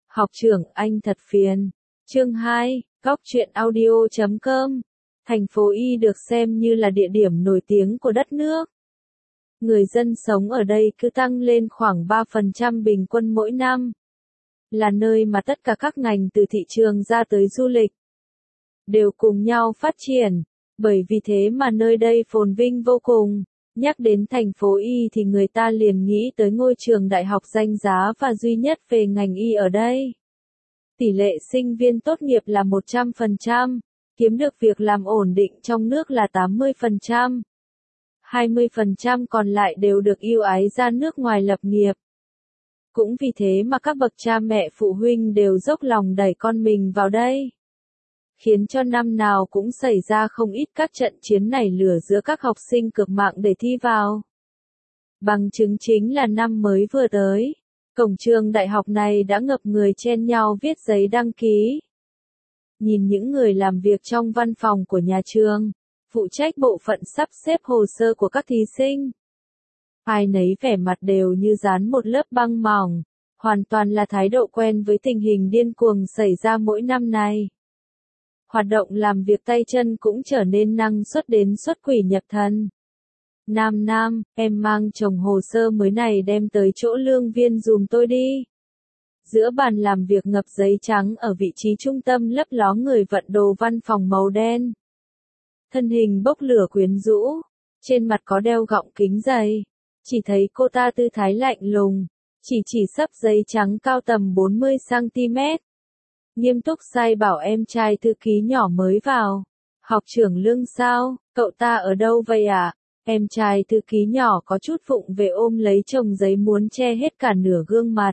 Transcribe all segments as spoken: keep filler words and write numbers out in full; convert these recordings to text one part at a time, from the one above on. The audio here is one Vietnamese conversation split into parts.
Học trưởng anh thật phiền. Chương hai, Góc truyện audio chấm com. Thành phố Y được xem như là địa điểm nổi tiếng của đất nước. Người dân sống ở đây cứ tăng lên khoảng ba phần trăm bình quân mỗi năm. Là nơi mà tất cả các ngành từ thị trường ra tới du lịch đều cùng nhau phát triển. Bởi vì thế mà nơi đây phồn vinh vô cùng. Nhắc đến thành phố Y thì người ta liền nghĩ tới ngôi trường đại học danh giá và duy nhất về ngành Y ở đây. Tỷ lệ sinh viên tốt nghiệp là một trăm phần trăm, kiếm được việc làm ổn định trong nước là tám mươi phần trăm. hai mươi phần trăm còn lại đều được ưu ái ra nước ngoài lập nghiệp. Cũng vì thế mà các bậc cha mẹ phụ huynh đều dốc lòng đẩy con mình vào đây. Khiến cho năm nào cũng xảy ra không ít các trận chiến nảy lửa giữa các học sinh cực mạng để thi vào. Bằng chứng chính là năm mới vừa tới, cổng trường đại học này đã ngập người chen nhau viết giấy đăng ký. Nhìn những người làm việc trong văn phòng của nhà trường, phụ trách bộ phận sắp xếp hồ sơ của các thí sinh. Ai nấy vẻ mặt đều như dán một lớp băng mỏng, hoàn toàn là thái độ quen với tình hình điên cuồng xảy ra mỗi năm này. Hoạt động làm việc tay chân cũng trở nên năng suất đến xuất quỷ nhập thần. Nam Nam, em mang chồng hồ sơ mới này đem tới chỗ lương viên dùm tôi đi. Giữa bàn làm việc ngập giấy trắng ở vị trí trung tâm lấp ló người vận đồ văn phòng màu đen. Thân hình bốc lửa quyến rũ, trên mặt có đeo gọng kính dày. Chỉ thấy cô ta tư thái lạnh lùng, chỉ chỉ xấp giấy trắng cao tầm bốn mươi xăng ti mét. Nghiêm túc sai bảo em trai thư ký nhỏ mới vào. Học trưởng Lương sao, cậu ta ở đâu vậy ạ? À? Em trai thư ký nhỏ có chút vụng về ôm lấy chồng giấy muốn che hết cả nửa gương mặt.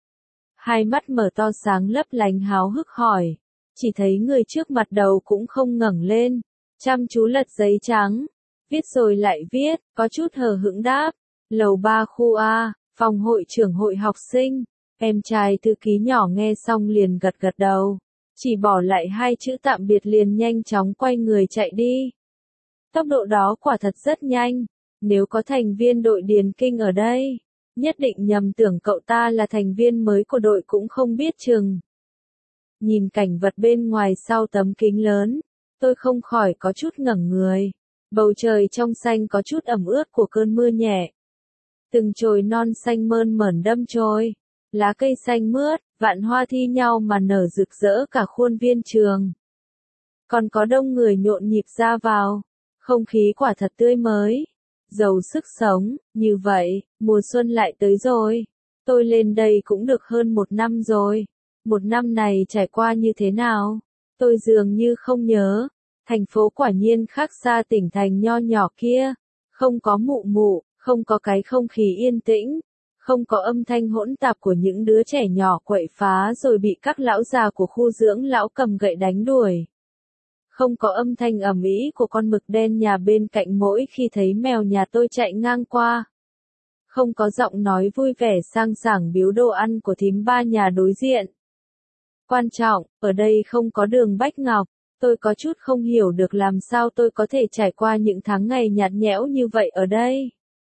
Hai mắt mở to sáng lấp lánh háo hức hỏi. Chỉ thấy người trước mặt đầu cũng không ngẩng lên. Chăm chú lật giấy trắng. Viết rồi lại viết, có chút hờ hững đáp. Lầu ba khu A, phòng hội trưởng hội học sinh. Em trai thư ký nhỏ nghe xong liền gật gật đầu. Chỉ bỏ lại hai chữ tạm biệt liền nhanh chóng quay người chạy đi. Tốc độ đó quả thật rất nhanh. Nếu có thành viên đội điền kinh ở đây, nhất định nhầm tưởng cậu ta là thành viên mới của đội cũng không biết chừng. Nhìn cảnh vật bên ngoài sau tấm kính lớn, tôi không khỏi có chút ngẩng người. Bầu trời trong xanh có chút ẩm ướt của cơn mưa nhẹ. Từng chồi non xanh mơn mởn đâm chồi. Lá cây xanh mướt, vạn hoa thi nhau mà nở rực rỡ cả khuôn viên trường. Còn có đông người nhộn nhịp ra vào. Không khí quả thật tươi mới, giàu sức sống. Như vậy, mùa xuân lại tới rồi. Tôi lên đây cũng được hơn một năm rồi. Một năm này trải qua như thế nào? Tôi dường như không nhớ. Thành phố quả nhiên khác xa tỉnh thành nho nhỏ kia. Không có mụ mụ, không có cái không khí yên tĩnh. Không có âm thanh hỗn tạp của những đứa trẻ nhỏ quậy phá rồi bị các lão già của khu dưỡng lão cầm gậy đánh đuổi. Không có âm thanh ầm ĩ của con mực đen nhà bên cạnh mỗi khi thấy mèo nhà tôi chạy ngang qua. Không có giọng nói vui vẻ sang sảng biếu đồ ăn của thím ba nhà đối diện. Quan trọng, ở đây không có Đường Bách Ngọc. Tôi có chút không hiểu được làm sao tôi có thể trải qua những tháng ngày nhạt nhẽo như vậy ở đây.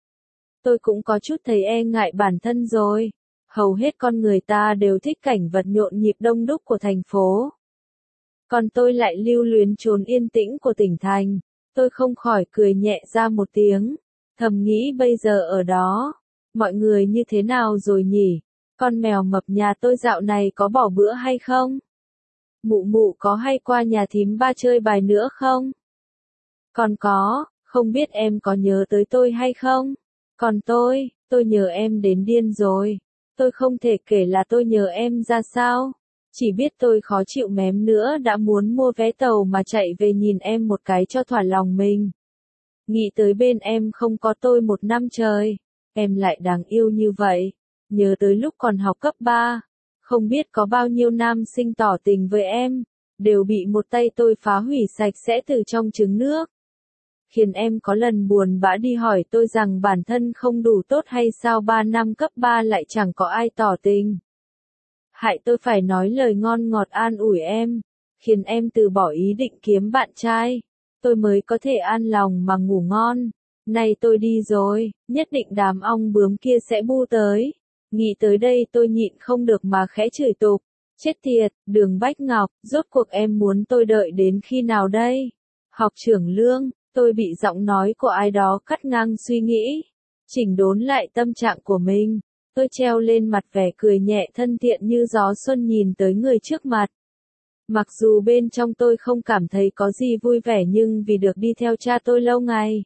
Tôi cũng có chút thấy e ngại bản thân rồi. Hầu hết con người ta đều thích cảnh vật nhộn nhịp đông đúc của thành phố. Còn tôi lại lưu luyến chốn yên tĩnh của tỉnh thành. Tôi không khỏi cười nhẹ ra một tiếng. Thầm nghĩ bây giờ ở đó, mọi người như thế nào rồi nhỉ? Con mèo mập nhà tôi dạo này có bỏ bữa hay không? Mụ mụ có hay qua nhà thím ba chơi bài nữa không? Còn có, không biết em có nhớ tới tôi hay không? Còn tôi, tôi nhớ em đến điên rồi. Tôi không thể kể là tôi nhớ em ra sao. Chỉ biết tôi khó chịu mém nữa đã muốn mua vé tàu mà chạy về nhìn em một cái cho thỏa lòng mình. Nghĩ tới bên em không có tôi một năm trời. Em lại đáng yêu như vậy. Nhớ tới lúc còn học cấp ba. Không biết có bao nhiêu nam sinh tỏ tình với em. Đều bị một tay tôi phá hủy sạch sẽ từ trong trứng nước. Khiến em có lần buồn bã đi hỏi tôi rằng bản thân không đủ tốt hay sao ba năm cấp ba lại chẳng có ai tỏ tình. Hại tôi phải nói lời ngon ngọt an ủi em, khiến em từ bỏ ý định kiếm bạn trai. Tôi mới có thể an lòng mà ngủ ngon. Này tôi đi rồi, nhất định đám ong bướm kia sẽ bu tới. Nghĩ tới đây tôi nhịn không được mà khẽ chửi tục. Chết tiệt, Đường Bách Ngọc, rốt cuộc em muốn tôi đợi đến khi nào đây? Học trưởng Lương, tôi bị giọng nói của ai đó cắt ngang suy nghĩ. Chỉnh đốn lại tâm trạng của mình, tôi treo lên mặt vẻ cười nhẹ thân thiện như gió xuân nhìn tới người trước mặt. Mặc dù bên trong tôi không cảm thấy có gì vui vẻ nhưng vì được đi theo cha tôi lâu ngày,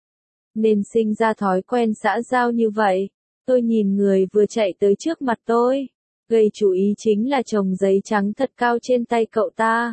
nên sinh ra thói quen xã giao như vậy. Tôi nhìn người vừa chạy tới trước mặt tôi. Gây chú ý chính là chồng giấy trắng thật cao trên tay cậu ta.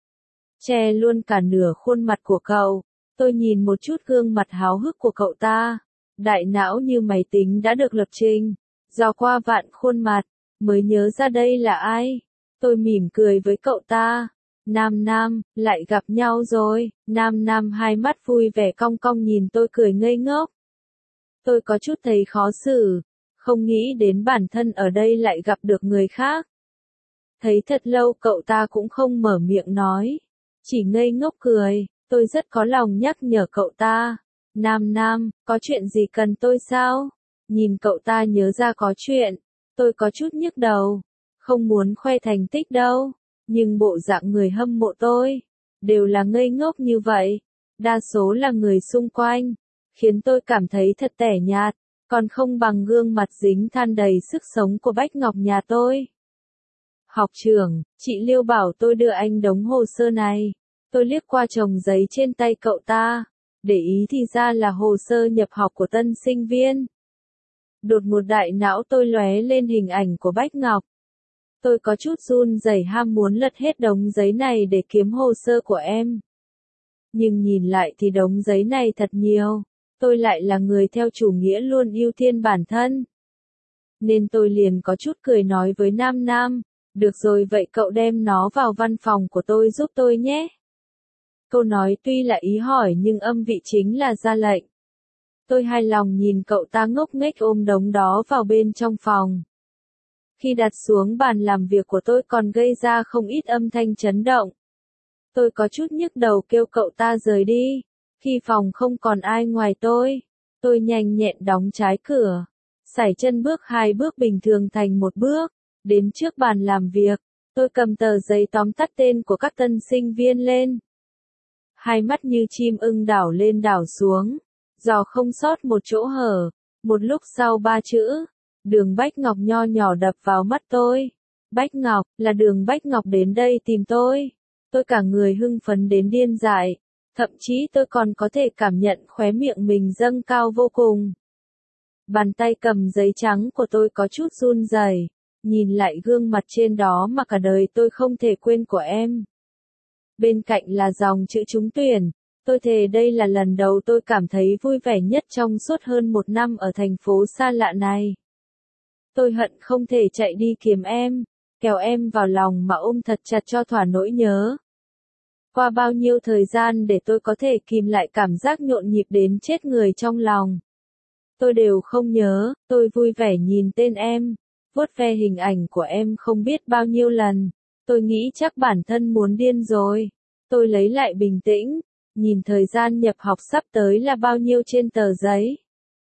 Che luôn cả nửa khuôn mặt của cậu. Tôi nhìn một chút gương mặt háo hức của cậu ta. Đại não như máy tính đã được lập trình. Dò qua vạn khuôn mặt, mới nhớ ra đây là ai. Tôi mỉm cười với cậu ta. Nam Nam, lại gặp nhau rồi. Nam Nam hai mắt vui vẻ cong cong nhìn tôi cười ngây ngốc. Tôi có chút thấy khó xử. Không nghĩ đến bản thân ở đây lại gặp được người khác. Thấy thật lâu cậu ta cũng không mở miệng nói. Chỉ ngây ngốc cười. Tôi rất có lòng nhắc nhở cậu ta. Nam Nam, có chuyện gì cần tôi sao? Nhìn cậu ta nhớ ra có chuyện. Tôi có chút nhức đầu. Không muốn khoe thành tích đâu. Nhưng bộ dạng người hâm mộ tôi đều là ngây ngốc như vậy. Đa số là người xung quanh. Khiến tôi cảm thấy thật tẻ nhạt. Còn không bằng gương mặt dính than đầy sức sống của Bách Ngọc nhà tôi. Học trưởng, chị Liêu bảo tôi đưa anh đống hồ sơ này. Tôi liếc qua chồng giấy trên tay cậu ta. Để ý thì ra là hồ sơ nhập học của tân sinh viên. Đột một đại não tôi lóe lên hình ảnh của Bách Ngọc. Tôi có chút run rẩy ham muốn lật hết đống giấy này để kiếm hồ sơ của em. Nhưng nhìn lại thì đống giấy này thật nhiều. Tôi lại là người theo chủ nghĩa luôn ưu tiên bản thân. Nên tôi liền có chút cười nói với Nam Nam. Được rồi vậy cậu đem nó vào văn phòng của tôi giúp tôi nhé. Câu nói tuy là ý hỏi nhưng âm vị chính là ra lệnh. Tôi hài lòng nhìn cậu ta ngốc nghếch ôm đống đó vào bên trong phòng. Khi đặt xuống bàn làm việc của tôi còn gây ra không ít âm thanh chấn động. Tôi có chút nhức đầu kêu cậu ta rời đi. Khi phòng không còn ai ngoài tôi, tôi nhanh nhẹn đóng trái cửa. Sải chân bước hai bước bình thường thành một bước. Đến trước bàn làm việc, tôi cầm tờ giấy tóm tắt tên của các tân sinh viên lên. Hai mắt như chim ưng đảo lên đảo xuống. Dò không sót một chỗ hở. Một lúc sau ba chữ. Đường Bách Ngọc nho nhỏ đập vào mắt tôi. Bách Ngọc, là Đường Bách Ngọc đến đây tìm tôi. Tôi cả người hưng phấn đến điên dại. Thậm chí tôi còn có thể cảm nhận khóe miệng mình dâng cao vô cùng. Bàn tay cầm giấy trắng của tôi có chút run rẩy. Nhìn lại gương mặt trên đó mà cả đời tôi không thể quên của em. Bên cạnh là dòng chữ trúng tuyển. Tôi thề đây là lần đầu tôi cảm thấy vui vẻ nhất trong suốt hơn một năm ở thành phố xa lạ này. Tôi hận không thể chạy đi kiếm em, kéo em vào lòng mà ôm thật chặt cho thỏa nỗi nhớ. Qua bao nhiêu thời gian để tôi có thể kìm lại cảm giác nhộn nhịp đến chết người trong lòng. Tôi đều không nhớ, tôi vui vẻ nhìn tên em, vuốt ve hình ảnh của em không biết bao nhiêu lần. Tôi nghĩ chắc bản thân muốn điên rồi. Tôi lấy lại bình tĩnh, nhìn thời gian nhập học sắp tới là bao nhiêu trên tờ giấy.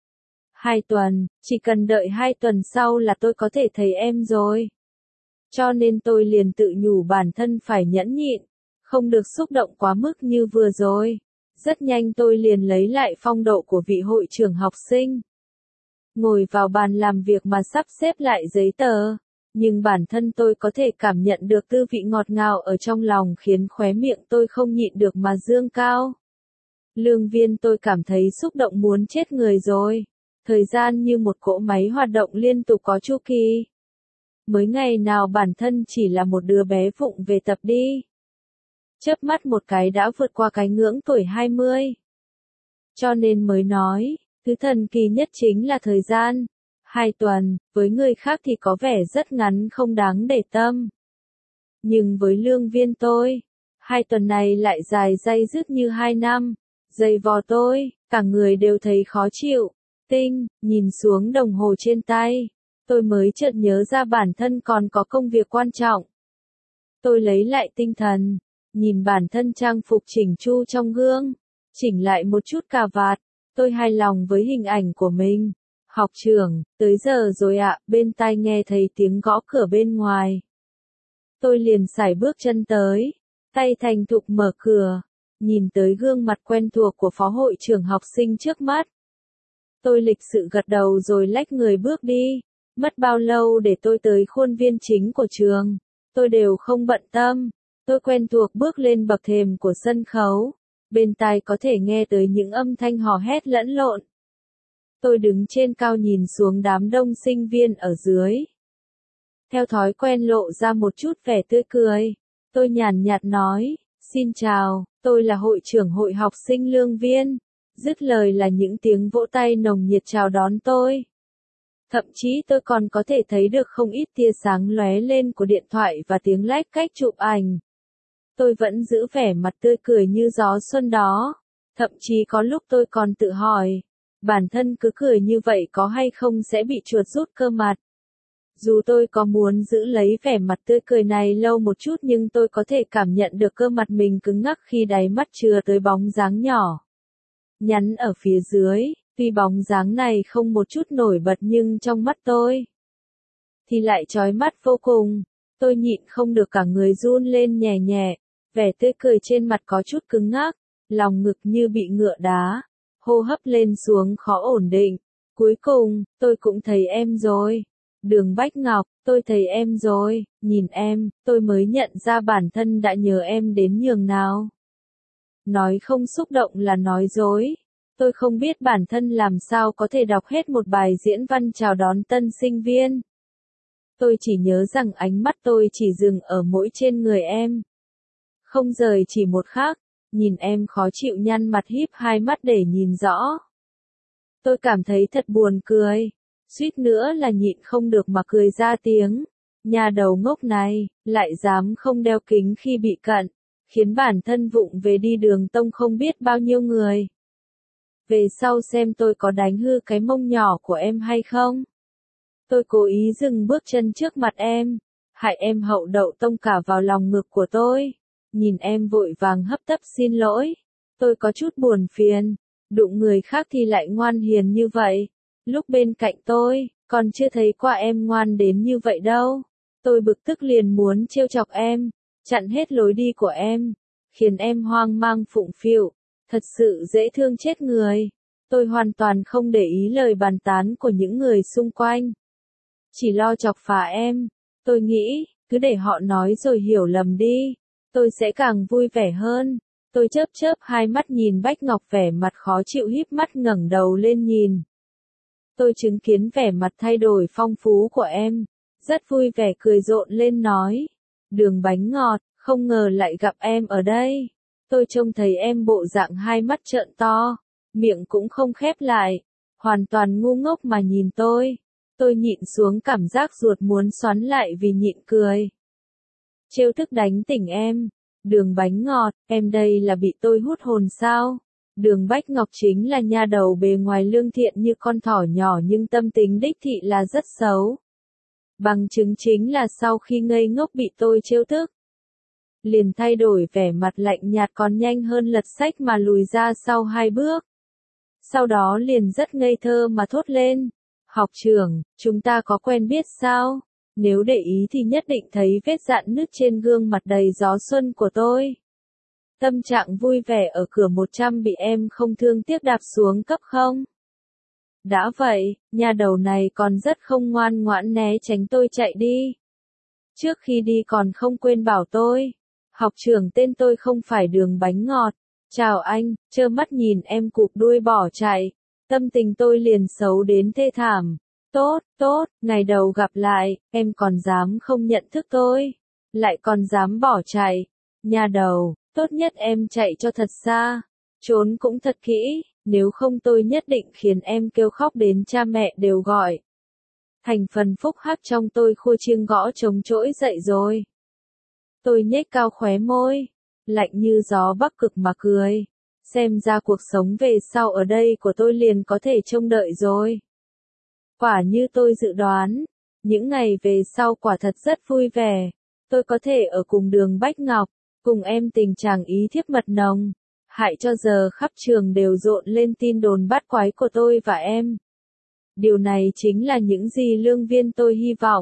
Hai tuần, chỉ cần đợi hai tuần sau là tôi có thể thấy em rồi. Cho nên tôi liền tự nhủ bản thân phải nhẫn nhịn, không được xúc động quá mức như vừa rồi. Rất nhanh tôi liền lấy lại phong độ của vị hội trưởng học sinh. Ngồi vào bàn làm việc mà sắp xếp lại giấy tờ. Nhưng bản thân tôi có thể cảm nhận được tư vị ngọt ngào ở trong lòng khiến khóe miệng tôi không nhịn được mà dương cao. Lương Viên tôi cảm thấy xúc động muốn chết người rồi. Thời gian như một cỗ máy hoạt động liên tục có chu kỳ. Mới ngày nào bản thân chỉ là một đứa bé vụng về tập đi. Chớp mắt một cái đã vượt qua cái ngưỡng tuổi hai mươi. Cho nên mới nói, thứ thần kỳ nhất chính là thời gian. Hai tuần, với người khác thì có vẻ rất ngắn không đáng để tâm. Nhưng với Lương Viên tôi, hai tuần này lại dài day dứt như hai năm. Dày vò tôi, cả người đều thấy khó chịu. Tinh, nhìn xuống đồng hồ trên tay. Tôi mới chợt nhớ ra bản thân còn có công việc quan trọng. Tôi lấy lại tinh thần, nhìn bản thân trang phục chỉnh chu trong gương, chỉnh lại một chút cà vạt. Tôi hài lòng với hình ảnh của mình. Học trưởng, tới giờ rồi ạ, bên tai nghe thấy tiếng gõ cửa bên ngoài. Tôi liền sải bước chân tới, tay thành thục mở cửa, nhìn tới gương mặt quen thuộc của phó hội trưởng học sinh trước mắt. Tôi lịch sự gật đầu rồi lách người bước đi, mất bao lâu để tôi tới khuôn viên chính của trường, tôi đều không bận tâm. Tôi quen thuộc bước lên bậc thềm của sân khấu, bên tai có thể nghe tới những âm thanh hò hét lẫn lộn. Tôi đứng trên cao nhìn xuống đám đông sinh viên ở dưới. Theo thói quen lộ ra một chút vẻ tươi cười, tôi nhàn nhạt nói, xin chào, tôi là hội trưởng hội học sinh Lương Viên. Dứt lời là những tiếng vỗ tay nồng nhiệt chào đón tôi. Thậm chí tôi còn có thể thấy được không ít tia sáng lóe lên của điện thoại và tiếng lách cách chụp ảnh. Tôi vẫn giữ vẻ mặt tươi cười như gió xuân đó. Thậm chí có lúc tôi còn tự hỏi, bản thân cứ cười như vậy có hay không sẽ bị chuột rút cơ mặt. Dù tôi có muốn giữ lấy vẻ mặt tươi cười này lâu một chút nhưng tôi có thể cảm nhận được cơ mặt mình cứng ngắc khi đáy mắt chừa tới bóng dáng nhỏ nhắn ở phía dưới. Tuy bóng dáng này không một chút nổi bật nhưng trong mắt tôi thì lại chói mắt vô cùng. Tôi nhịn không được cả người run lên nhẹ nhẹ, vẻ tươi cười trên mặt có chút cứng ngắc, lòng ngực như bị ngựa đá, hô hấp lên xuống khó ổn định. Cuối cùng, tôi cũng thấy em rồi. Đường Bách Ngọc, tôi thấy em rồi, nhìn em, tôi mới nhận ra bản thân đã nhớ em đến nhường nào. Nói không xúc động là nói dối. Tôi không biết bản thân làm sao có thể đọc hết một bài diễn văn chào đón tân sinh viên. Tôi chỉ nhớ rằng ánh mắt tôi chỉ dừng ở mỗi trên người em. Không rời chỉ một khắc, nhìn em khó chịu nhăn mặt híp hai mắt để nhìn rõ. Tôi cảm thấy thật buồn cười, suýt nữa là nhịn không được mà cười ra tiếng. Nhà đầu ngốc này, lại dám không đeo kính khi bị cận, khiến bản thân vụng về đi đường tông không biết bao nhiêu người. Về sau xem tôi có đánh hư cái mông nhỏ của em hay không. Tôi cố ý dừng bước chân trước mặt em, hại em hậu đậu tông cả vào lòng ngực của tôi. Nhìn em vội vàng hấp tấp xin lỗi. Tôi có chút buồn phiền, đụng người khác thì lại ngoan hiền như vậy. Lúc bên cạnh tôi, còn chưa thấy qua em ngoan đến như vậy đâu. Tôi bực tức liền muốn trêu chọc em, chặn hết lối đi của em, khiến em hoang mang phụng phịu. Thật sự dễ thương chết người. Tôi hoàn toàn không để ý lời bàn tán của những người xung quanh. Chỉ lo chọc phá em. Tôi nghĩ, cứ để họ nói rồi hiểu lầm đi. Tôi sẽ càng vui vẻ hơn. Tôi chớp chớp hai mắt nhìn Bách Ngọc vẻ mặt khó chịu híp mắt ngẩng đầu lên nhìn. Tôi chứng kiến vẻ mặt thay đổi phong phú của em. Rất vui vẻ cười rộn lên nói. Đường bánh ngọt, không ngờ lại gặp em ở đây. Tôi trông thấy em bộ dạng hai mắt trợn to, miệng cũng không khép lại, hoàn toàn ngu ngốc mà nhìn tôi. Tôi nhịn xuống cảm giác ruột muốn xoắn lại vì nhịn cười. Trêu thức đánh tỉnh em. Đường bánh ngọt, em đây là bị tôi hút hồn sao? Đường Bách Ngọc chính là nha đầu bề ngoài lương thiện như con thỏ nhỏ nhưng tâm tính đích thị là rất xấu. Bằng chứng chính là sau khi ngây ngốc bị tôi trêu thức, liền thay đổi vẻ mặt lạnh nhạt còn nhanh hơn lật sách mà lùi ra sau hai bước. Sau đó liền rất ngây thơ mà thốt lên. Học trưởng, chúng ta có quen biết sao? Nếu để ý thì nhất định thấy vết rạn nứt trên gương mặt đầy gió xuân của tôi. Tâm trạng vui vẻ ở cửa một trăm bị em không thương tiếc đạp xuống cấp không? Đã vậy, nhà đầu này còn rất không ngoan ngoãn né tránh tôi chạy đi. Trước khi đi còn không quên bảo tôi. Học trưởng tên tôi không phải Đường Bánh Ngọt. Chào anh, trơ mắt nhìn em cụp đuôi bỏ chạy. Tâm tình tôi liền xấu đến thê thảm. Tốt, tốt, ngày đầu gặp lại, em còn dám không nhận thức tôi. Lại còn dám bỏ chạy. Nhà đầu, tốt nhất em chạy cho thật xa. Trốn cũng thật kỹ, nếu không tôi nhất định khiến em kêu khóc đến cha mẹ đều gọi. Thành phần phúc hắc trong tôi khua chiêng gõ trống trỗi dậy rồi. Tôi nhếch cao khóe môi, lạnh như gió bắc cực mà cười. Xem ra cuộc sống về sau ở đây của tôi liền có thể trông đợi rồi. Quả như tôi dự đoán, những ngày về sau quả thật rất vui vẻ. Tôi có thể ở cùng Đường Bách Ngọc, cùng em tình chàng ý thiếp mật nồng. Hại cho giờ khắp trường đều rộn lên tin đồn bát quái của tôi và em. Điều này chính là những gì Lương Viên tôi hy vọng.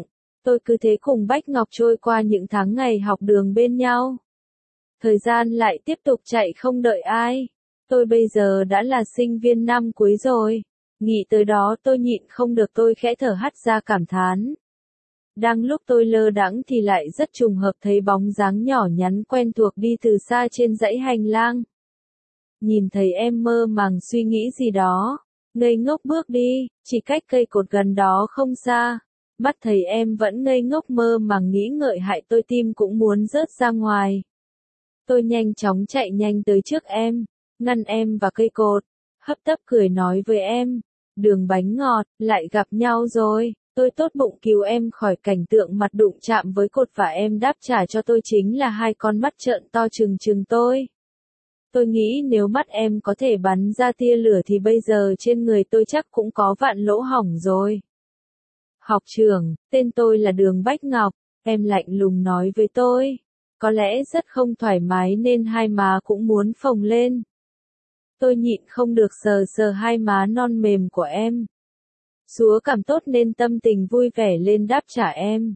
Tôi cứ thế cùng Bách Ngọc trôi qua những tháng ngày học đường bên nhau. Thời gian lại tiếp tục chạy không đợi ai. Tôi bây giờ đã là sinh viên năm cuối rồi. Nghĩ tới đó tôi nhịn không được, tôi khẽ thở hắt ra cảm thán. Đang lúc tôi lơ đãng thì lại rất trùng hợp thấy bóng dáng nhỏ nhắn quen thuộc đi từ xa trên dãy hành lang. Nhìn thấy em mơ màng suy nghĩ gì đó, ngây ngốc bước đi, chỉ cách cây cột gần đó không xa. Mắt thấy em vẫn ngây ngốc mơ màng nghĩ ngợi hại tôi, tim cũng muốn rớt ra ngoài. Tôi nhanh chóng chạy nhanh tới trước em, ngăn em vào cây cột, hấp tấp cười nói với em, đường bánh ngọt, lại gặp nhau rồi. Tôi tốt bụng cứu em khỏi cảnh tượng mặt đụng chạm với cột và em đáp trả cho tôi chính là hai con mắt trợn to trừng trừng tôi. Tôi nghĩ nếu mắt em có thể bắn ra tia lửa thì bây giờ trên người tôi chắc cũng có vạn lỗ hổng rồi. Học trưởng, tên tôi là Đường Bách Ngọc, em lạnh lùng nói với tôi. Có lẽ rất không thoải mái nên hai má cũng muốn phồng lên. Tôi nhịn không được sờ sờ hai má non mềm của em. Xúa cảm tốt nên tâm tình vui vẻ lên đáp trả em.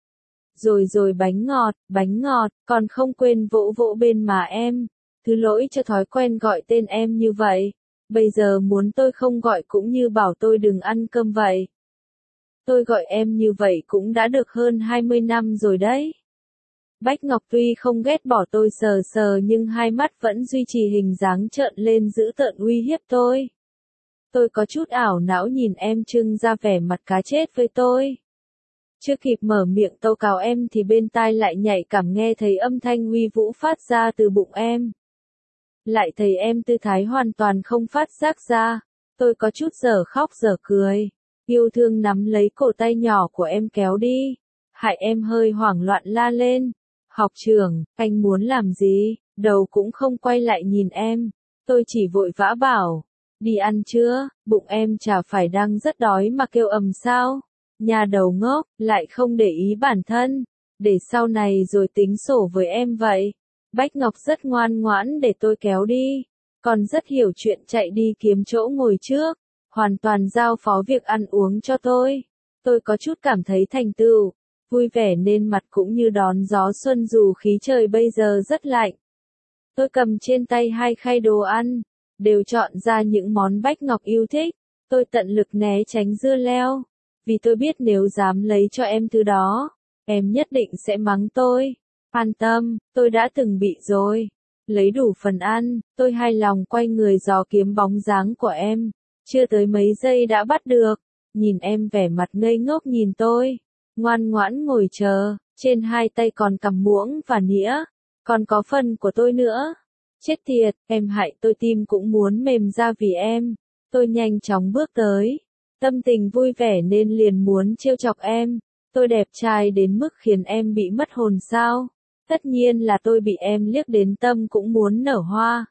Rồi rồi bánh ngọt, bánh ngọt, còn không quên vỗ vỗ bên má em. Thứ lỗi cho thói quen gọi tên em như vậy. Bây giờ muốn tôi không gọi cũng như bảo tôi đừng ăn cơm vậy. Tôi gọi em như vậy cũng đã được hơn hai mươi năm rồi đấy. Bách Ngọc tuy không ghét bỏ tôi sờ sờ nhưng hai mắt vẫn duy trì hình dáng trợn lên dữ tợn uy hiếp tôi. Tôi có chút ảo não nhìn em trưng ra vẻ mặt cá chết với tôi. Chưa kịp mở miệng tâu cào em thì bên tai lại nhạy cảm nghe thấy âm thanh uy vũ phát ra từ bụng em. Lại thấy em tư thái hoàn toàn không phát giác ra. Tôi có chút dở khóc dở cười. Yêu thương nắm lấy cổ tay nhỏ của em kéo đi. Hại em hơi hoảng loạn la lên. Học trưởng, anh muốn làm gì? Đầu cũng không quay lại nhìn em. Tôi chỉ vội vã bảo. Đi ăn chưa? Bụng em chả phải đang rất đói mà kêu ầm sao? Nhà đầu ngốc, lại không để ý bản thân. Để sau này rồi tính sổ với em vậy. Bách Ngọc rất ngoan ngoãn để tôi kéo đi. Còn rất hiểu chuyện chạy đi kiếm chỗ ngồi trước. Hoàn toàn giao phó việc ăn uống cho tôi. Tôi có chút cảm thấy thành tựu. Vui vẻ nên mặt cũng như đón gió xuân dù khí trời bây giờ rất lạnh. Tôi cầm trên tay hai khay đồ ăn. Đều chọn ra những món Bách Ngọc yêu thích. Tôi tận lực né tránh dưa leo. Vì tôi biết nếu dám lấy cho em thứ đó, em nhất định sẽ mắng tôi. An tâm, tôi đã từng bị rồi. Lấy đủ phần ăn, tôi hài lòng quay người dò kiếm bóng dáng của em. Chưa tới mấy giây đã bắt được. Nhìn em vẻ mặt ngây ngốc nhìn tôi. Ngoan ngoãn ngồi chờ, trên hai tay còn cầm muỗng và nĩa. Còn có phần của tôi nữa. Chết tiệt, em hại tôi tim cũng muốn mềm ra vì em. Tôi nhanh chóng bước tới. Tâm tình vui vẻ nên liền muốn trêu chọc em. Tôi đẹp trai đến mức khiến em bị mất hồn sao? Tất nhiên là tôi bị em liếc đến tâm cũng muốn nở hoa.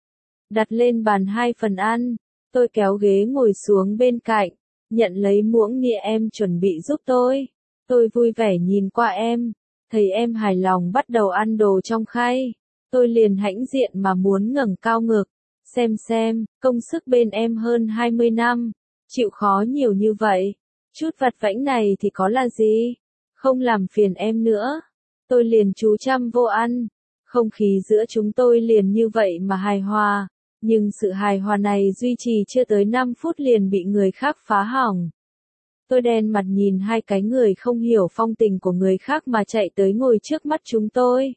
Đặt lên bàn hai phần ăn. Tôi kéo ghế ngồi xuống bên cạnh. Nhận lấy muỗng nĩa em chuẩn bị giúp tôi. Tôi vui vẻ nhìn qua em. Thấy em hài lòng bắt đầu ăn đồ trong khay. Tôi liền hãnh diện mà muốn ngẩng cao ngực. Xem xem, công sức bên em hơn hai mươi năm. Chịu khó nhiều như vậy. Chút vặt vãnh này thì có là gì? Không làm phiền em nữa. Tôi liền chú chăm vô ăn. Không khí giữa chúng tôi liền như vậy mà hài hòa. Nhưng sự hài hòa này duy trì chưa tới năm phút liền bị người khác phá hỏng. Tôi đen mặt nhìn hai cái người không hiểu phong tình của người khác mà chạy tới ngồi trước mắt chúng tôi.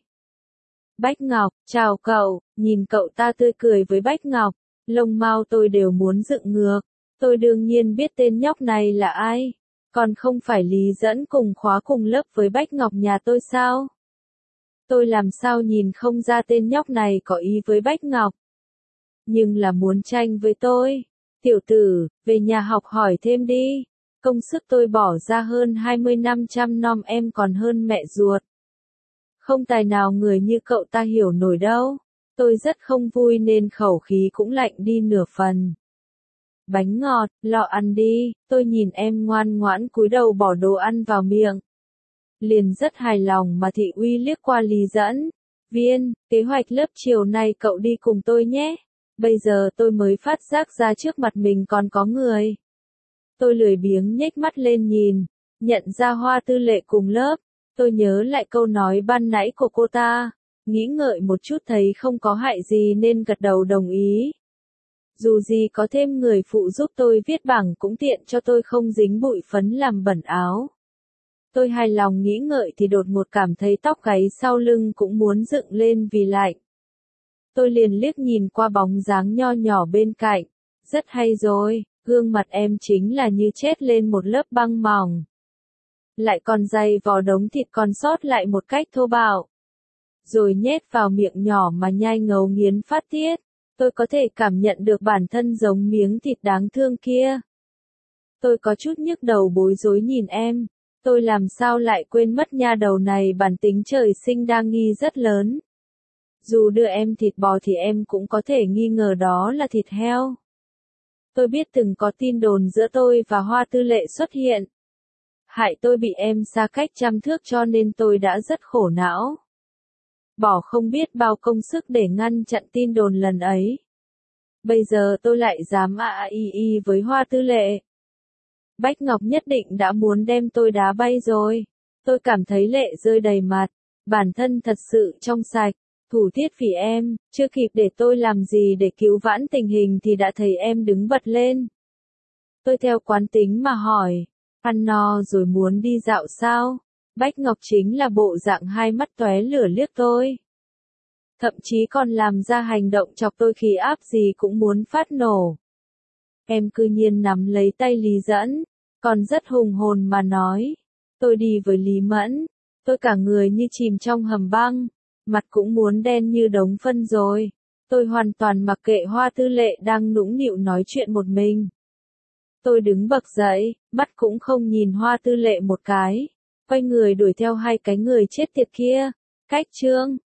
Bách Ngọc, chào cậu, nhìn cậu ta tươi cười với Bách Ngọc, lông mao tôi đều muốn dựng ngược. Tôi đương nhiên biết tên nhóc này là ai, còn không phải Lý Dẫn cùng khóa cùng lớp với Bách Ngọc nhà tôi sao? Tôi làm sao nhìn không ra tên nhóc này có ý với Bách Ngọc. Nhưng là muốn tranh với tôi. Tiểu tử, về nhà học hỏi thêm đi. Công sức tôi bỏ ra hơn hai mươi năm chăm nom em còn hơn mẹ ruột. Không tài nào người như cậu ta hiểu nổi đâu. Tôi rất không vui nên khẩu khí cũng lạnh đi nửa phần. Bánh ngọt, lọ ăn đi, tôi nhìn em ngoan ngoãn cúi đầu bỏ đồ ăn vào miệng. Liền rất hài lòng mà thị uy liếc qua Lý Dẫn. Viên, kế hoạch lớp chiều nay cậu đi cùng tôi nhé. Bây giờ tôi mới phát giác ra trước mặt mình còn có người. Tôi lười biếng nhếch mắt lên nhìn. Nhận ra Hoa Tư Lệ cùng lớp, tôi nhớ lại câu nói ban nãy của cô ta, nghĩ ngợi một chút thấy không có hại gì nên gật đầu đồng ý. Dù gì có thêm người phụ giúp tôi viết bảng cũng tiện cho tôi không dính bụi phấn làm bẩn áo. Tôi hài lòng nghĩ ngợi thì đột ngột cảm thấy tóc gáy sau lưng cũng muốn dựng lên vì lạnh. Tôi liền liếc nhìn qua bóng dáng nho nhỏ bên cạnh. Rất hay rồi, gương mặt em chính là như chết lên một lớp băng mỏng. Lại còn dày vò đống thịt còn sót lại một cách thô bạo. Rồi nhét vào miệng nhỏ mà nhai ngấu nghiến phát tiết. Tôi có thể cảm nhận được bản thân giống miếng thịt đáng thương kia. Tôi có chút nhức đầu bối rối nhìn em. Tôi làm sao lại quên mất nha đầu này bản tính trời sinh đa nghi rất lớn. Dù đưa em thịt bò thì em cũng có thể nghi ngờ đó là thịt heo. Tôi biết từng có tin đồn giữa tôi và Hoa Tư Lệ xuất hiện. Hại tôi bị em xa cách trăm thước cho nên tôi đã rất khổ não. Bỏ không biết bao công sức để ngăn chặn tin đồn lần ấy. Bây giờ tôi lại dám a a y y với Hoa Tư Lệ. Bách Ngọc nhất định đã muốn đem tôi đá bay rồi. Tôi cảm thấy lệ rơi đầy mặt. Bản thân thật sự trong sạch. Thủ tiết vì em, chưa kịp để tôi làm gì để cứu vãn tình hình thì đã thấy em đứng bật lên. Tôi theo quán tính mà hỏi, ăn no rồi muốn đi dạo sao? Bách Ngọc chính là bộ dạng hai mắt tóe lửa liếc tôi. Thậm chí còn làm ra hành động chọc tôi khí áp gì cũng muốn phát nổ. Em cư nhiên nắm lấy tay Lý Dẫn, còn rất hùng hồn mà nói. Tôi đi với Lý Mẫn, tôi cả người như chìm trong hầm băng. Mặt cũng muốn đen như đống phân rồi. Tôi hoàn toàn mặc kệ Hoa Tư Lệ đang nũng nịu nói chuyện một mình. Tôi đứng bật dậy, mắt cũng không nhìn Hoa Tư Lệ một cái. Quay người đuổi theo hai cái người chết tiệt kia. Cách Trương,